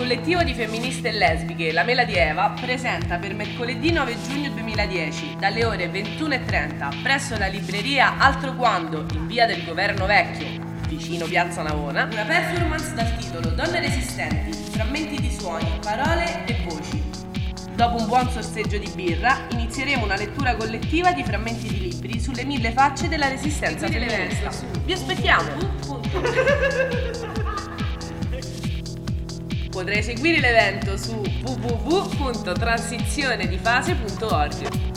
collettivo di femministe e lesbiche La Mela di Eva presenta per mercoledì 9 giugno 2010 dalle ore 21:30 presso la libreria Altro Quando in via del Governo Vecchio, vicino Piazza Navona, una performance dal titolo Donne resistenti, frammenti di suoni, parole e voci. Dopo un buon sorseggio di birra, inizieremo una lettura collettiva di frammenti di libri sulle 1000 facce della resistenza femminista. Vi aspettiamo! Potrai seguire l'evento su www.transizionedifase.org.